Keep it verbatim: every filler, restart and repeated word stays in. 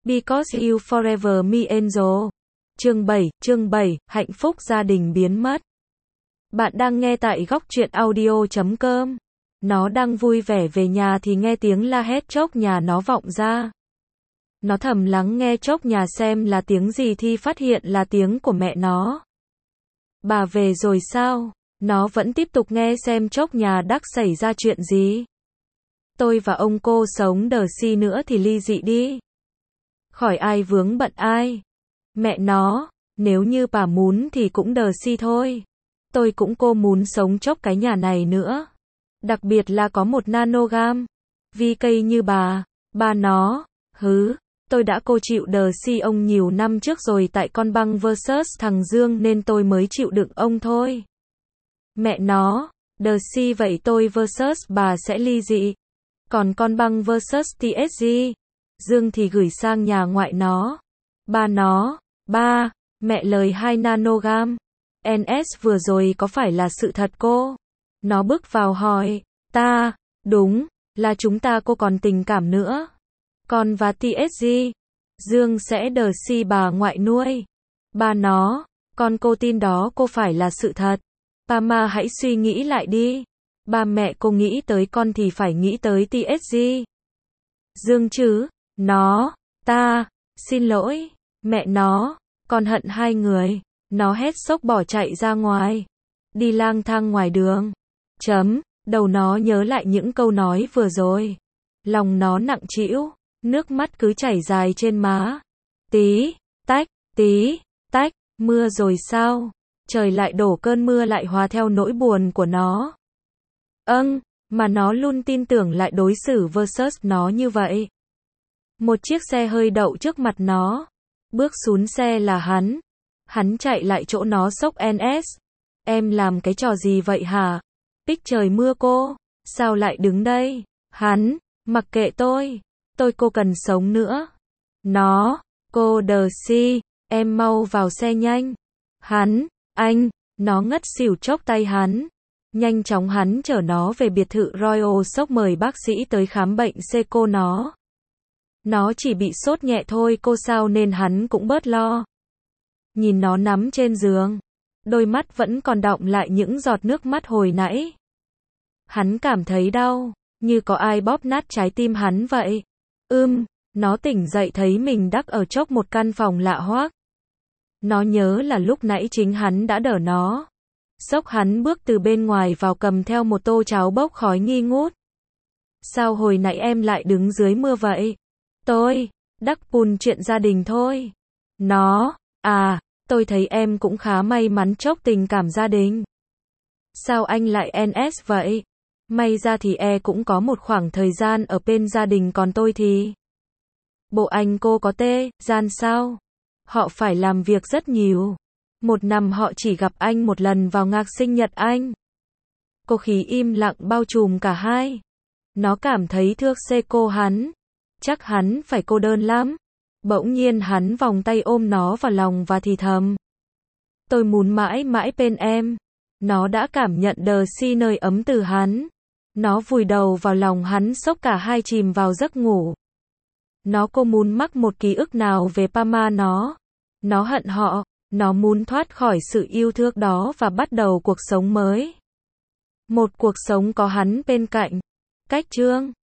Because You Forever Me Angel. Chương bảy, chương bảy, hạnh phúc gia đình biến mất. Bạn đang nghe tại góc truyện audio chấm com. Nó đang vui vẻ về nhà thì nghe tiếng la hét chốc nhà nó vọng ra. Nó thầm lắng nghe chốc nhà xem là tiếng gì thì phát hiện là tiếng của mẹ nó. Bà về rồi sao? Nó vẫn tiếp tục nghe xem chốc nhà đắc xảy ra chuyện gì. Tôi và ông cô sống đờ si nữa thì ly dị đi. Khỏi ai vướng bận ai. Mẹ nó, nếu như bà muốn thì cũng đờ si thôi. Tôi cũng cô muốn sống chốc cái nhà này nữa. Đặc biệt là có một nanogam. Vi cây như bà, bà nó, hứ. Tôi đã cô chịu đờ si ông nhiều năm trước rồi tại con băng versus thằng Dương nên tôi mới chịu đựng ông thôi. Mẹ nó, đờ si vậy tôi versus bà sẽ ly dị. Còn con băng versus tê ét giê, Dương thì gửi sang nhà ngoại nó. Ba nó, ba, mẹ lời hai nanogam. en ét vừa rồi có phải là sự thật cô? Nó bước vào hỏi, ta, đúng, là chúng ta cô còn tình cảm nữa. Con và tê ét giê, Dương sẽ đờ si bà ngoại nuôi. Ba nó, con cô tin đó cô phải là sự thật. Pama hãy suy nghĩ lại đi. Ba mẹ cô nghĩ tới con thì phải nghĩ tới tê ét giê. Dương chứ, nó, ta, xin lỗi, mẹ nó, con hận hai người. Nó hét sốc bỏ chạy ra ngoài. Đi lang thang ngoài đường. Chấm, đầu nó nhớ lại những câu nói vừa rồi. Lòng nó nặng trĩu, nước mắt cứ chảy dài trên má. Tí, tách, tí, tách, mưa rồi sao? Trời lại đổ cơn mưa lại hòa theo nỗi buồn của nó. Âng, mà nó luôn tin tưởng lại đối xử versus nó như vậy. Một chiếc xe hơi đậu trước mặt nó. Bước xuống xe là hắn. Hắn chạy lại chỗ nó sốc en ét. Em làm cái trò gì vậy hả? Pích trời mưa cô. Sao lại đứng đây? Hắn, mặc kệ tôi. Tôi cô cần sống nữa. Nó, cô đờ si. Em mau vào xe nhanh. Hắn, anh, nó ngất xỉu chốc tay hắn. Nhanh chóng hắn chở nó về biệt thự Royal Sốc mời bác sĩ tới khám bệnh xê cô nó. Nó chỉ bị sốt nhẹ thôi cô sao nên hắn cũng bớt lo. Nhìn nó nằm trên giường. Đôi mắt vẫn còn đọng lại những giọt nước mắt hồi nãy. Hắn cảm thấy đau, như có ai bóp nát trái tim hắn vậy. Ưm, nó tỉnh dậy thấy mình đắc ở chốc một căn phòng lạ hoắc. Nó nhớ là lúc nãy chính hắn đã đỡ nó. Sốc hắn bước từ bên ngoài vào cầm theo một tô cháo bốc khói nghi ngút. Sao hồi nãy em lại đứng dưới mưa vậy? Tôi, đắc bùn chuyện gia đình thôi. Nó, à, tôi thấy em cũng khá may mắn chốc tình cảm gia đình. Sao anh lại en ét vậy? May ra thì e cũng có một khoảng thời gian ở bên gia đình còn tôi thì. Bộ anh cô có tê, gian sao? Họ phải làm việc rất nhiều. Một năm họ chỉ gặp anh một lần vào ngạc sinh nhật anh. Cô khí im lặng bao trùm cả hai. Nó cảm thấy thương xê cô hắn. Chắc hắn phải cô đơn lắm. Bỗng nhiên hắn vòng tay ôm nó vào lòng và thì thầm. Tôi muốn mãi mãi bên em. Nó đã cảm nhận đờ si nơi ấm từ hắn. Nó vùi đầu vào lòng hắn sốc cả hai chìm vào giấc ngủ. Nó cô muốn mắc một ký ức nào về Pama nó. Nó hận họ. Nó muốn thoát khỏi sự yêu thương đó và bắt đầu cuộc sống mới. Một cuộc sống có hắn bên cạnh. Cách chương